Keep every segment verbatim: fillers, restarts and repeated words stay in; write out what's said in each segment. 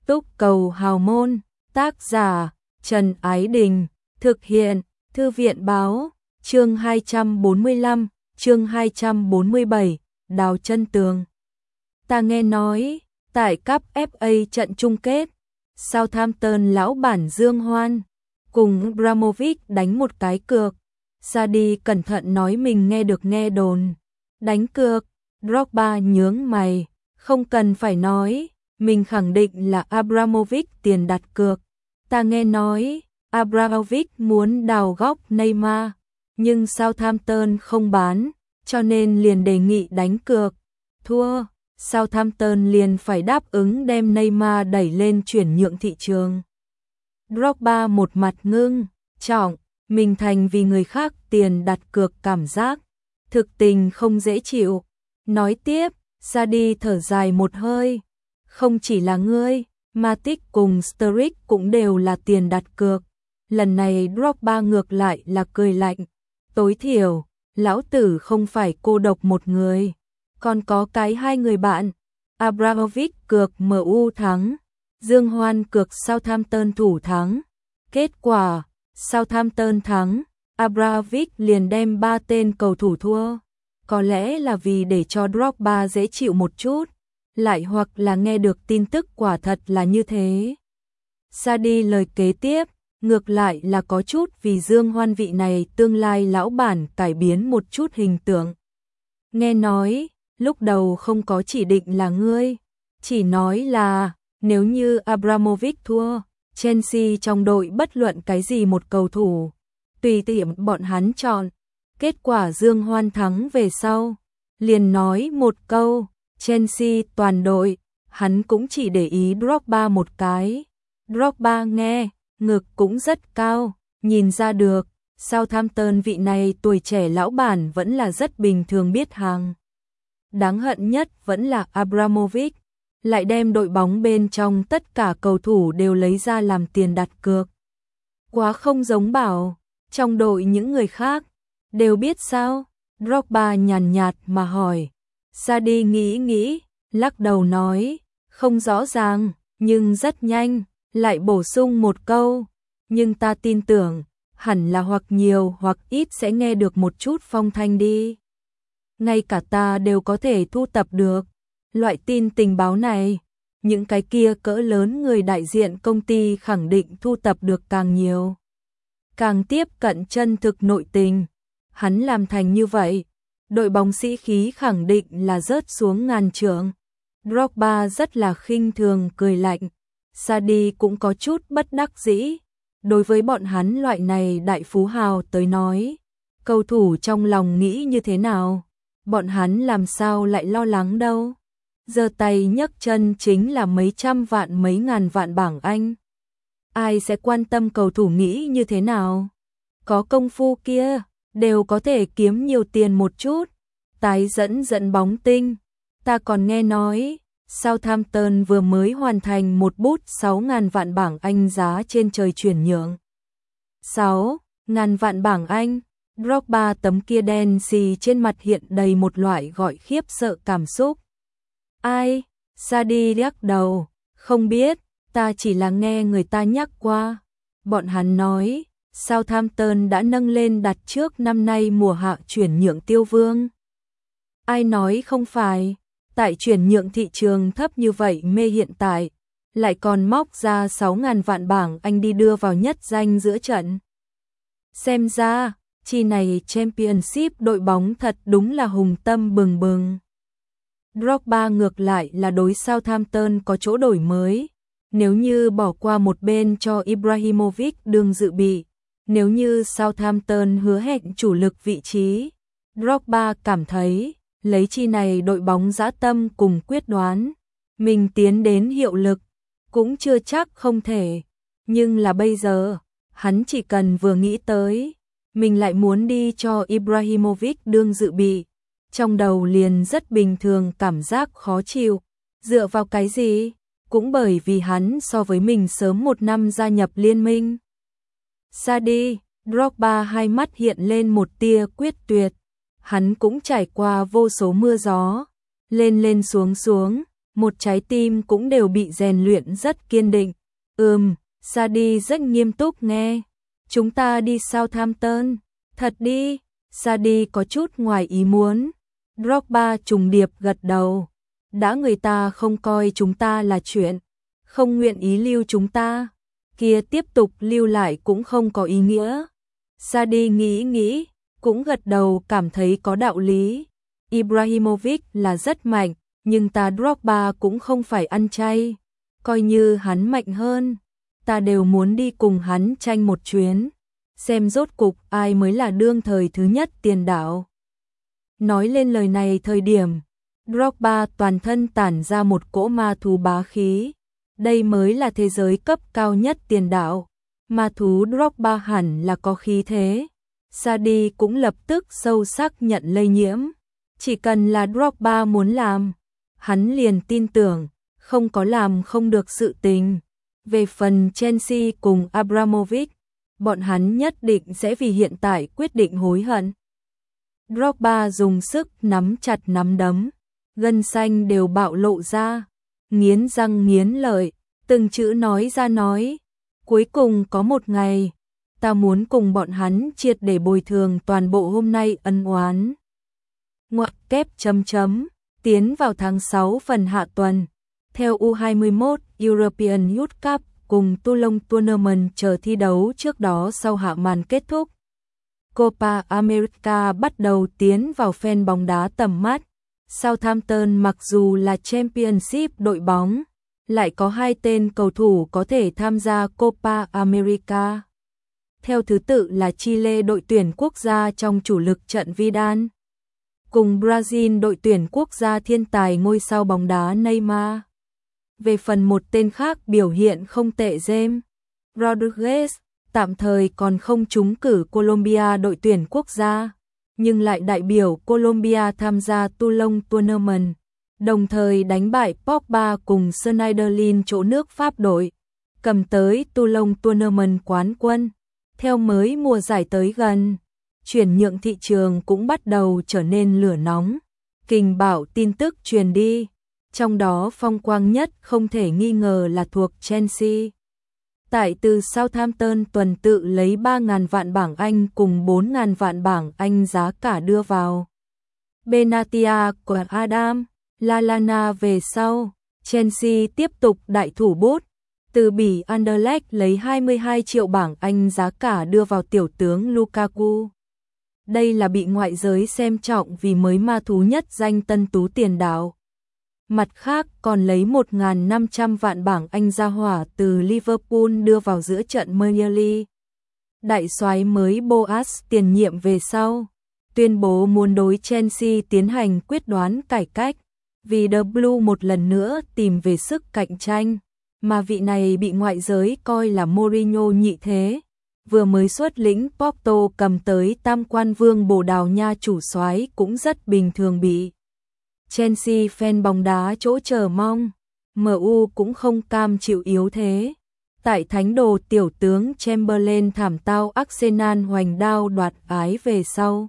Túc cầu hào môn, tác giả Trần Ái Đình, thực hiện Thư viện báo, chương hai trăm bốn mươi lăm, chương hai trăm bốn mươi bảy, đào chân tường. Ta nghe nói, tại cúp ép a trận chung kết, Southampton lão bản Dương Hoan cùng Abramovich đánh một cái cược. Sadi cẩn thận nói mình nghe được nghe đồn. Đánh cược, Drogba nhướng mày, không cần phải nói, mình khẳng định là Abramovich tiền đặt cược. Ta nghe nói, Abramovich muốn đào góc Neymar, nhưng Southampton không bán, cho nên liền đề nghị đánh cược. Thua, Southampton liền phải đáp ứng đem Neymar đẩy lên chuyển nhượng thị trường. Drogba một mặt ngưng trọng, mình thành vì người khác tiền đặt cược cảm giác, thực tình không dễ chịu. Nói tiếp, Sadi thở dài một hơi, không chỉ là ngươi, Matic cùng Sturridge cũng đều là tiền đặt cược. Lần này Drogba ngược lại là cười lạnh, tối thiểu, lão tử không phải cô độc một người, còn có cái hai người bạn. Abramovich cược em u thắng, Dương Hoan cược Southampton thủ thắng. Kết quả, Southampton thắng, Abramovich liền đem ba tên cầu thủ thua. Có lẽ là vì để cho Drogba dễ chịu một chút, lại hoặc là nghe được tin tức quả thật là như thế. Sadi lời kế tiếp, ngược lại là có chút vì Dương Hoan vị này tương lai lão bản cải biến một chút hình tượng. Nghe nói, lúc đầu không có chỉ định là ngươi, chỉ nói là nếu như Abramovich thua, Chelsea trong đội bất luận cái gì một cầu thủ, tùy tiện bọn hắn chọn. Kết quả Dương Hoan thắng về sau, liền nói một câu, Chelsea toàn đội, hắn cũng chỉ để ý Drogba một cái. Drogba nghe, ngực cũng rất cao, nhìn ra được, Southampton vị này tuổi trẻ lão bản vẫn là rất bình thường biết hàng. Đáng hận nhất vẫn là Abramovich, lại đem đội bóng bên trong tất cả cầu thủ đều lấy ra làm tiền đặt cược. Quá không giống bảo, trong đội những người khác đều biết sao? Drogba nhàn nhạt mà hỏi. Sadi nghĩ nghĩ, lắc đầu nói, không rõ ràng, nhưng rất nhanh, lại bổ sung một câu, nhưng ta tin tưởng, hẳn là hoặc nhiều hoặc ít sẽ nghe được một chút phong thanh đi. Ngay cả ta đều có thể thu tập được loại tin tình báo này, những cái kia cỡ lớn người đại diện công ty khẳng định thu tập được càng nhiều, càng tiếp cận chân thực nội tình. Hắn làm thành như vậy, đội bóng sĩ khí khẳng định là rớt xuống ngàn trượng. Drogba rất là khinh thường cười lạnh. Sadi cũng có chút bất đắc dĩ. Đối với bọn hắn loại này đại phú hào tới nói, cầu thủ trong lòng nghĩ như thế nào, bọn hắn làm sao lại lo lắng đâu. Giơ tay nhấc chân chính là mấy trăm vạn mấy ngàn vạn bảng Anh. Ai sẽ quan tâm cầu thủ nghĩ như thế nào? Có công phu kia, đều có thể kiếm nhiều tiền một chút. Tái dẫn dẫn bóng tinh. Ta còn nghe nói, Southampton vừa mới hoàn thành một bút sáu ngàn vạn bảng Anh giá trên trời chuyển nhượng. sáu ngàn vạn bảng Anh. Drogba tấm kia đen xì trên mặt hiện đầy một loại gọi khiếp sợ cảm xúc. Ai? Sadi lắc đầu, không biết, ta chỉ là nghe người ta nhắc qua. Bọn hắn nói, Southampton đã nâng lên đặt trước năm nay mùa hạ chuyển nhượng tiêu vương. Ai nói không phải, tại chuyển nhượng thị trường thấp như vậy mê hiện tại, lại còn móc ra sáu ngàn vạn bảng Anh đi đưa vào nhất danh giữa trận. Xem ra, chi này Championship đội bóng thật đúng là hùng tâm bừng bừng. Drogba ngược lại là đối Southampton có chỗ đổi mới, nếu như bỏ qua một bên cho Ibrahimovic đương dự bị. Nếu như Southampton hứa hẹn chủ lực vị trí, Drogba cảm thấy, lấy chi này đội bóng dã tâm cùng quyết đoán, mình tiến đến hiệu lực, cũng chưa chắc không thể. Nhưng là bây giờ, hắn chỉ cần vừa nghĩ tới, mình lại muốn đi cho Ibrahimovic đương dự bị, trong đầu liền rất bình thường cảm giác khó chịu. Dựa vào cái gì? Cũng bởi vì hắn so với mình sớm một năm gia nhập liên minh. Sadi, Drogba hai mắt hiện lên một tia quyết tuyệt. Hắn cũng trải qua vô số mưa gió, lên lên xuống xuống, một trái tim cũng đều bị rèn luyện rất kiên định. Ừm, Sadi rất nghiêm túc nghe. Chúng ta đi Southampton. Thật đi, Sadi có chút ngoài ý muốn. Drogba trùng điệp gật đầu. Đã người ta không coi chúng ta là chuyện, không nguyện ý lưu chúng ta, kia tiếp tục lưu lại cũng không có ý nghĩa. Sadi nghĩ nghĩ, cũng gật đầu cảm thấy có đạo lý. Ibrahimovic là rất mạnh, nhưng ta Drogba cũng không phải ăn chay. Coi như hắn mạnh hơn, ta đều muốn đi cùng hắn tranh một chuyến, xem rốt cục ai mới là đương thời thứ nhất tiền đạo. Nói lên lời này thời điểm, Drogba toàn thân tản ra một cỗ ma thú bá khí. Đây mới là thế giới cấp cao nhất tiền đạo. Ma thú Drogba hẳn là có khí thế. Sadi cũng lập tức sâu sắc nhận lây nhiễm. Chỉ cần là Drogba muốn làm, hắn liền tin tưởng, không có làm không được sự tình. Về phần Chelsea cùng Abramovich, bọn hắn nhất định sẽ vì hiện tại quyết định hối hận. Drogba dùng sức nắm chặt nắm đấm, gân xanh đều bạo lộ ra, nghiến răng nghiến lợi, từng chữ nói ra nói, cuối cùng có một ngày, ta muốn cùng bọn hắn triệt để bồi thường toàn bộ hôm nay ân oán. Ngoặc kép chấm chấm, tiến vào tháng sáu phần hạ tuần, theo U hai mươi mốt European Youth Cup cùng Toulon Tournament chờ thi đấu trước đó sau hạ màn kết thúc. Copa America bắt đầu tiến vào fan bóng đá tầm mắt. Southampton mặc dù là Championship đội bóng, lại có hai tên cầu thủ có thể tham gia Copa America. Theo thứ tự là Chile đội tuyển quốc gia trong chủ lực trận Vidal, cùng Brazil đội tuyển quốc gia thiên tài ngôi sao bóng đá Neymar. Về phần một tên khác biểu hiện không tệ James Rodriguez, tạm thời còn không trúng cử Colombia đội tuyển quốc gia, nhưng lại đại biểu Colombia tham gia Toulon Tournament, đồng thời đánh bại Pogba cùng Schneiderlin chỗ nước Pháp đội, cầm tới Toulon Tournament quán quân. Theo mới mùa giải tới gần, chuyển nhượng thị trường cũng bắt đầu trở nên lửa nóng. Kình bảo tin tức truyền đi, trong đó phong quang nhất không thể nghi ngờ là thuộc Chelsea. Tại từ Southampton tuần tự lấy ba nghìn vạn bảng Anh cùng bốn nghìn vạn bảng Anh giá cả đưa vào. Benatia của Adam Lallana về sau, Chelsea tiếp tục đại thủ bút, từ Bỉ Anderlecht lấy hai mươi hai triệu bảng Anh giá cả đưa vào tiểu tướng Lukaku. Đây là bị ngoại giới xem trọng vì mới ma thú nhất danh tân tú tiền đạo. Mặt khác còn lấy một nghìn năm trăm vạn bảng Anh ra hỏa từ Liverpool đưa vào giữa trận Premier League. Đại soái mới Boas tiền nhiệm về sau, tuyên bố muốn đối Chelsea tiến hành quyết đoán cải cách, vì The Blue một lần nữa tìm về sức cạnh tranh, mà vị này bị ngoại giới coi là Mourinho nhị thế. Vừa mới xuất lĩnh Porto cầm tới tam quan vương Bồ Đào Nha chủ soái cũng rất bình thường bị Chelsea fan bóng đá chỗ chờ mong. em u cũng không cam chịu yếu thế. Tại thánh đồ tiểu tướng Chamberlain thảm tao Arsenal hoành đao đoạt ái về sau,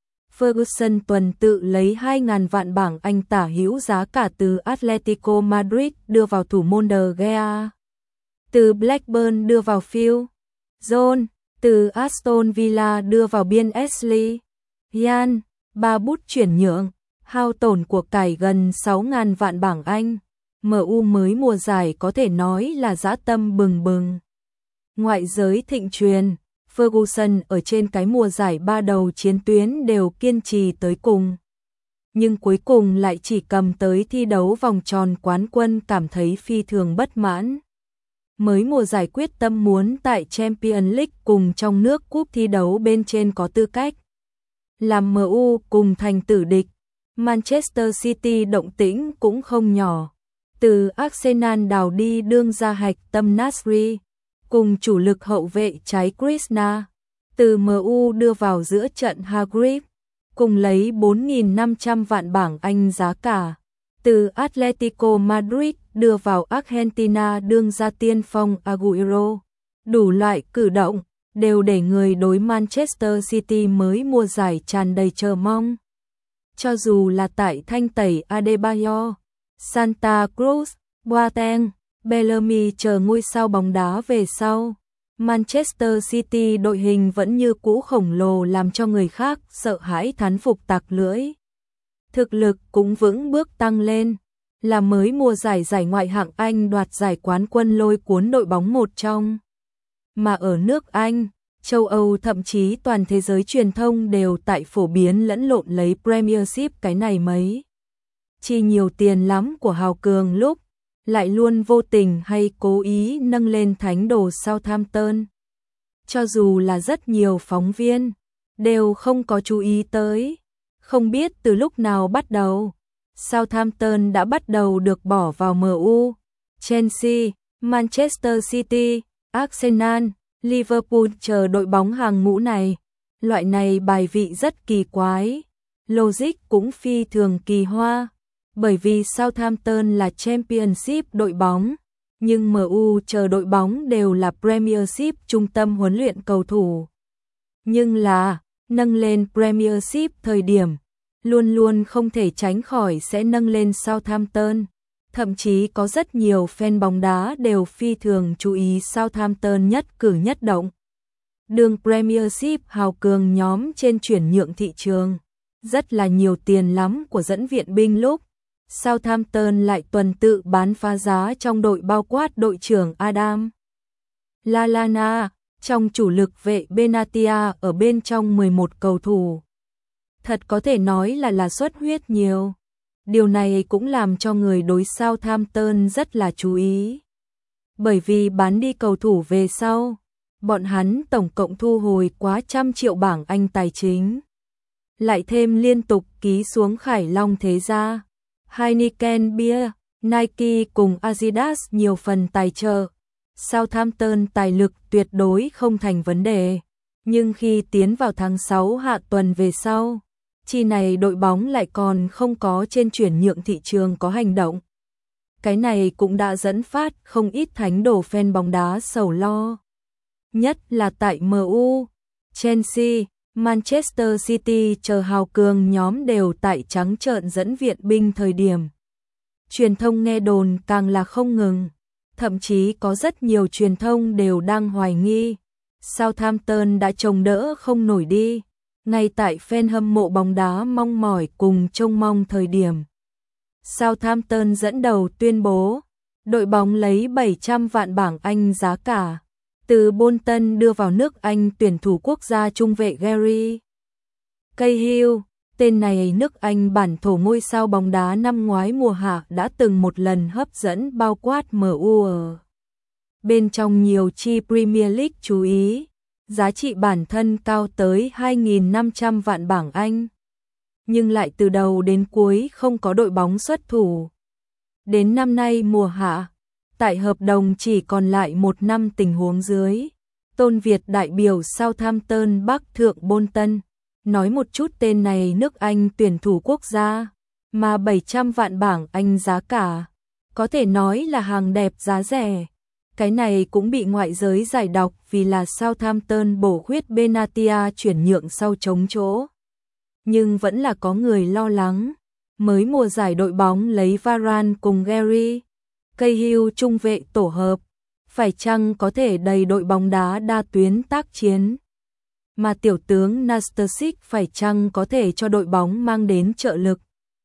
Ferguson tuần tự lấy hai nghìn vạn bảng Anh tả hữu giá cả từ Atletico Madrid đưa vào thủ môn De Gea, từ Blackburn đưa vào Phil Jones, từ Aston Villa đưa vào biên Ashley Young, ba bút chuyển nhượng, hao tổn của cải gần sáu nghìn vạn bảng Anh. em u mới mùa giải có thể nói là dã tâm bừng bừng. Ngoại giới thịnh truyền, Ferguson ở trên cái mùa giải ba đầu chiến tuyến đều kiên trì tới cùng, nhưng cuối cùng lại chỉ cầm tới thi đấu vòng tròn quán quân cảm thấy phi thường bất mãn. Mới mùa giải quyết tâm muốn tại Champions League cùng trong nước cúp thi đấu bên trên có tư cách làm em u cùng thành tử địch. Manchester City động tĩnh cũng không nhỏ, từ Arsenal đào đi đương gia hạch tâm Nasri, cùng chủ lực hậu vệ trái Krishna, từ em u đưa vào giữa trận Hargreaves, cùng lấy bốn nghìn năm trăm vạn bảng Anh giá cả, từ Atletico Madrid đưa vào Argentina đương gia tiên phong Agüero. Đủ loại cử động đều để người đối Manchester City mới mùa giải tràn đầy chờ mong. Cho dù là tại thanh tẩy Adebayor, Santa Cruz, Boateng, Bellamy chờ ngôi sao bóng đá về sau. Manchester City đội hình vẫn như cũ khổng lồ làm cho người khác sợ hãi thán phục tạc lưỡi. Thực lực cũng vững bước tăng lên, là mới mùa giải giải ngoại hạng Anh đoạt giải quán quân lôi cuốn đội bóng một trong. Mà ở nước Anh, châu Âu thậm chí toàn thế giới truyền thông đều tại phổ biến lẫn lộn lấy Premiership cái này mấy. Chi nhiều tiền lắm của Hào Cường lúc, lại luôn vô tình hay cố ý nâng lên thánh đồ Southampton. Cho dù là rất nhiều phóng viên, đều không có chú ý tới. Không biết từ lúc nào bắt đầu, Southampton đã bắt đầu được bỏ vào em u, Chelsea, Manchester City, Arsenal, Liverpool chờ đội bóng hàng ngũ này. Loại này bài vị rất kỳ quái, logic cũng phi thường kỳ hoa, bởi vì Southampton là Championship đội bóng, nhưng em u chờ đội bóng đều là Premiership trung tâm huấn luyện cầu thủ. Nhưng là, nâng lên Premiership thời điểm, luôn luôn không thể tránh khỏi sẽ nâng lên Southampton. Thậm chí có rất nhiều fan bóng đá đều phi thường chú ý Southampton nhất cử nhất động. Đường Premiership Hào Cường nhóm trên chuyển nhượng thị trường, rất là nhiều tiền lắm của dẫn viện binh lúc. Southampton lại tuần tự bán phá giá trong đội bao quát đội trưởng Adam Lallana, trong chủ lực vệ Benatia ở bên trong mười một cầu thủ. Thật có thể nói là là xuất huyết nhiều. Điều này cũng làm cho người đối Southampton rất là chú ý. Bởi vì bán đi cầu thủ về sau, bọn hắn tổng cộng thu hồi quá trăm triệu bảng Anh tài chính. Lại thêm liên tục ký xuống Khải Long thế gia, Heineken Beer, Nike cùng Adidas nhiều phần tài trợ. Southampton tài lực tuyệt đối không thành vấn đề. Nhưng khi tiến vào tháng sáu hạ tuần về sau, chi này đội bóng lại còn không có trên chuyển nhượng thị trường có hành động. Cái này cũng đã dẫn phát không ít thánh đồ fan bóng đá sầu lo. Nhất là tại em u, Chelsea, Manchester City chờ Hào Cường nhóm đều tại trắng trợn dẫn viện binh thời điểm. Truyền thông nghe đồn càng là không ngừng, thậm chí có rất nhiều truyền thông đều đang hoài nghi Southampton đã trông đỡ không nổi đi. Ngay tại fan hâm mộ bóng đá mong mỏi cùng trông mong thời điểm, Southampton dẫn đầu tuyên bố, đội bóng lấy bảy trăm vạn bảng Anh giá cả, từ Bolton đưa vào nước Anh tuyển thủ quốc gia trung vệ Gary Cahill. Tên này nước Anh bản thổ ngôi sao bóng đá năm ngoái mùa hạ đã từng một lần hấp dẫn bao quát em u ở bên trong nhiều chi Premier League chú ý. Giá trị bản thân cao tới hai nghìn năm trăm vạn bảng Anh, nhưng lại từ đầu đến cuối không có đội bóng xuất thủ. Đến năm nay mùa hạ, tại hợp đồng chỉ còn lại một năm tình huống dưới, Tôn Việt đại biểu Southampton Bắc thượng Bolton, nói một chút tên này nước Anh tuyển thủ quốc gia, mà bảy trăm vạn bảng Anh giá cả, có thể nói là hàng đẹp giá rẻ. Cái này cũng bị ngoại giới giải đọc vì là Southampton bổ khuyết Benatia chuyển nhượng sau trống chỗ. Nhưng vẫn là có người lo lắng, mới mùa giải đội bóng lấy Varane cùng Gary Cahill trung vệ tổ hợp, phải chăng có thể đầy đội bóng đá đa tuyến tác chiến. Mà tiểu tướng Nastasic phải chăng có thể cho đội bóng mang đến trợ lực.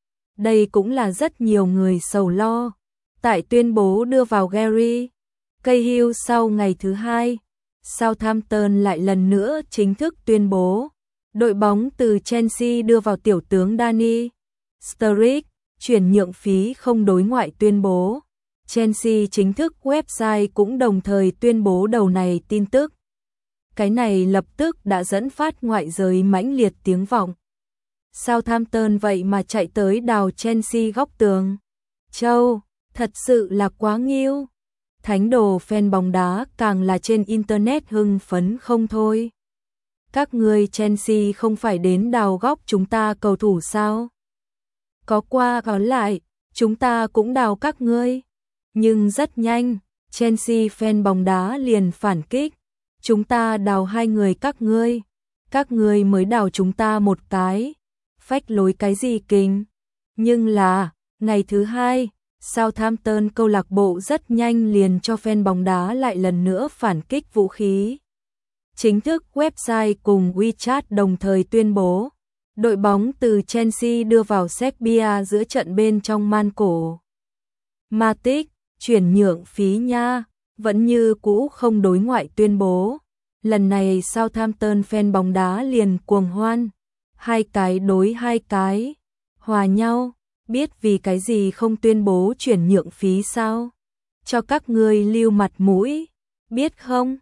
Đây cũng là rất nhiều người sầu lo. Tại tuyên bố đưa vào Gary Cahill sau ngày thứ hai, Southampton lại lần nữa chính thức tuyên bố, đội bóng từ Chelsea đưa vào tiểu tướng Danny Sturridge, chuyển nhượng phí không đối ngoại tuyên bố. Chelsea chính thức website cũng đồng thời tuyên bố đầu này tin tức. Cái này lập tức đã dẫn phát ngoại giới mãnh liệt tiếng vọng. Southampton vậy mà chạy tới đào Chelsea góc tường. Châu, thật sự là quá nghiêu. Thánh đồ fan bóng đá càng là trên internet hưng phấn không thôi. Các ngươi Chelsea không phải đến đào góc chúng ta cầu thủ sao? Có qua có lại, chúng ta cũng đào các ngươi. Nhưng rất nhanh, Chelsea fan bóng đá liền phản kích. Chúng ta đào hai người các ngươi. Các ngươi mới đào chúng ta một cái. Phách lối cái gì kinh. Nhưng là, ngày thứ hai, Southampton câu lạc bộ rất nhanh liền cho fan bóng đá lại lần nữa phản kích vũ khí. Chính thức website cùng WeChat đồng thời tuyên bố, đội bóng từ Chelsea đưa vào Serbia giữa trận bên trong man cổ. Matic, chuyển nhượng phí nha, vẫn như cũ không đối ngoại tuyên bố. Lần này Southampton fan bóng đá liền cuồng hoan, hai cái đối hai cái, hòa nhau, biết vì cái gì không tuyên bố chuyển nhượng phí sao? Cho các người lưu mặt mũi, biết không?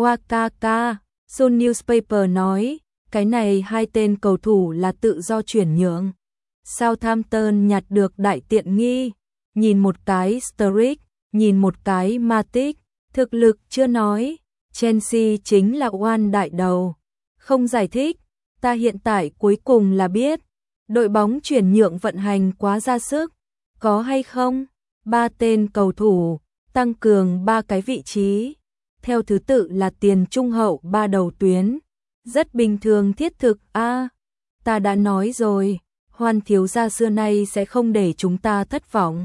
Wakaka, Sun Newspaper nói, cái này hai tên cầu thủ là tự do chuyển nhượng. Southampton nhặt được đại tiện nghi, nhìn một cái Sturridge, nhìn một cái Matic, thực lực chưa nói, Chelsea chính là oan đại đầu. Không giải thích, ta hiện tại cuối cùng là biết, đội bóng chuyển nhượng vận hành quá ra sức, có hay không? Ba tên cầu thủ, tăng cường ba cái vị trí, theo thứ tự là tiền trung hậu ba đầu tuyến. Rất bình thường thiết thực a. À, ta đã nói rồi, Hoan thiếu gia xưa nay sẽ không để chúng ta thất vọng.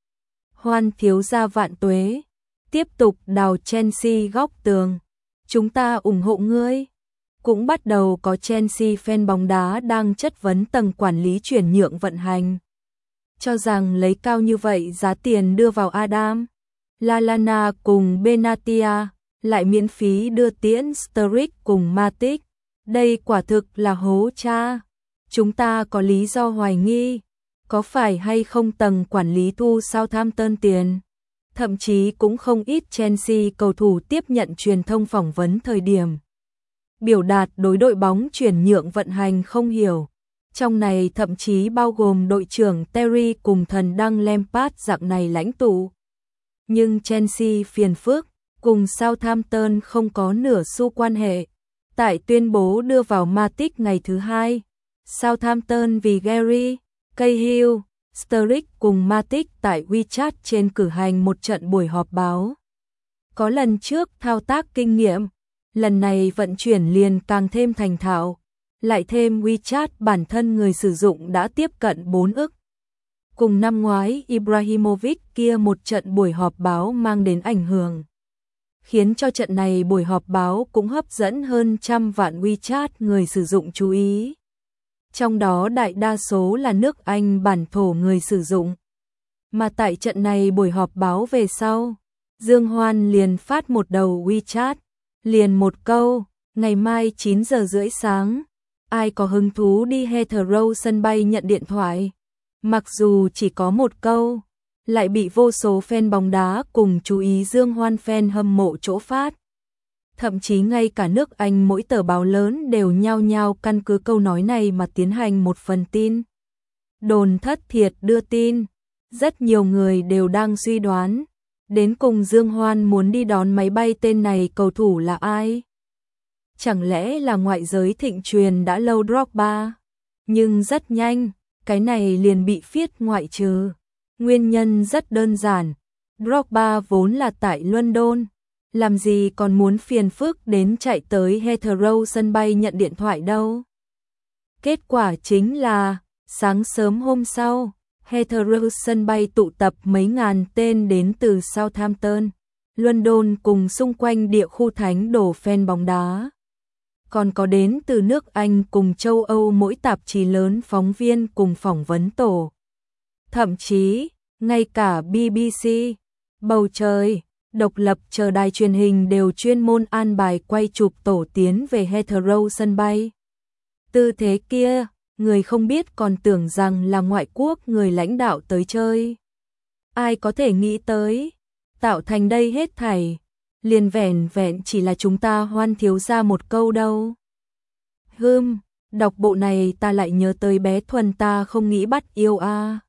Hoan thiếu gia vạn tuế, tiếp tục đào Chelsea góc tường. Chúng ta ủng hộ ngươi. Cũng bắt đầu có Chelsea fan bóng đá đang chất vấn tầng quản lý chuyển nhượng vận hành. Cho rằng lấy cao như vậy giá tiền đưa vào Adam, Lallana cùng Benatia, lại miễn phí đưa tiễn Sturridge cùng Matic. Đây quả thực là hố cha. Chúng ta có lý do hoài nghi, có phải hay không tầng quản lý thu Southampton tiền. Thậm chí cũng không ít Chelsea cầu thủ tiếp nhận truyền thông phỏng vấn thời điểm biểu đạt đối đội bóng chuyển nhượng vận hành không hiểu. Trong này thậm chí bao gồm đội trưởng Terry cùng thần đăng Lampard dạng này lãnh tụ. Nhưng Chelsea phiền phức, cùng Southampton không có nửa xu quan hệ. Tại tuyên bố đưa vào Matic ngày thứ hai, Southampton vì Gary, Cahill, Sturridge cùng Matic tại WeChat trên cử hành một trận buổi họp báo. Có lần trước thao tác kinh nghiệm, lần này vận chuyển liền càng thêm thành thạo, lại thêm WeChat bản thân người sử dụng đã tiếp cận bốn ức. Cùng năm ngoái Ibrahimovic kia một trận buổi họp báo mang đến ảnh hưởng, khiến cho trận này buổi họp báo cũng hấp dẫn hơn trăm vạn WeChat người sử dụng chú ý. Trong đó đại đa số là nước Anh bản thổ người sử dụng. Mà tại trận này buổi họp báo về sau, Dương Hoan liền phát một đầu WeChat, liền một câu, ngày mai chín giờ rưỡi sáng, ai có hứng thú đi Heathrow sân bay nhận điện thoại. Mặc dù chỉ có một câu, lại bị vô số fan bóng đá cùng chú ý Dương Hoan fan hâm mộ chỗ phát. Thậm chí ngay cả nước Anh mỗi tờ báo lớn đều nhao nhao căn cứ câu nói này mà tiến hành một phần tin. Đồn thất thiệt đưa tin, rất nhiều người đều đang suy đoán, đến cùng Dương Hoan muốn đi đón máy bay tên này cầu thủ là ai? Chẳng lẽ là ngoại giới thịnh truyền đã lâu Drogba? Nhưng rất nhanh, cái này liền bị phiết ngoại trừ. Nguyên nhân rất đơn giản, Drogba vốn là tại London, làm gì còn muốn phiền phức đến chạy tới Heathrow sân bay nhận điện thoại đâu. Kết quả chính là, sáng sớm hôm sau, Heathrow sân bay tụ tập mấy ngàn tên đến từ Southampton, London cùng xung quanh địa khu thánh đồ fan bóng đá. Còn có đến từ nước Anh cùng châu Âu mỗi tạp chí lớn phóng viên cùng phỏng vấn tổ. Thậm chí, ngay cả bê bê xê, Bầu Trời, Độc Lập chờ đài truyền hình đều chuyên môn an bài quay chụp tổ tiến về Heathrow sân bay. Tư thế kia, người không biết còn tưởng rằng là ngoại quốc người lãnh đạo tới chơi. Ai có thể nghĩ tới, tạo thành đây hết thảy, liền vẻn vẹn chỉ là chúng ta Hoan thiếu ra một câu đâu. Hừm, đọc bộ này ta lại nhớ tới bé Thuần ta không nghĩ bắt yêu a. À.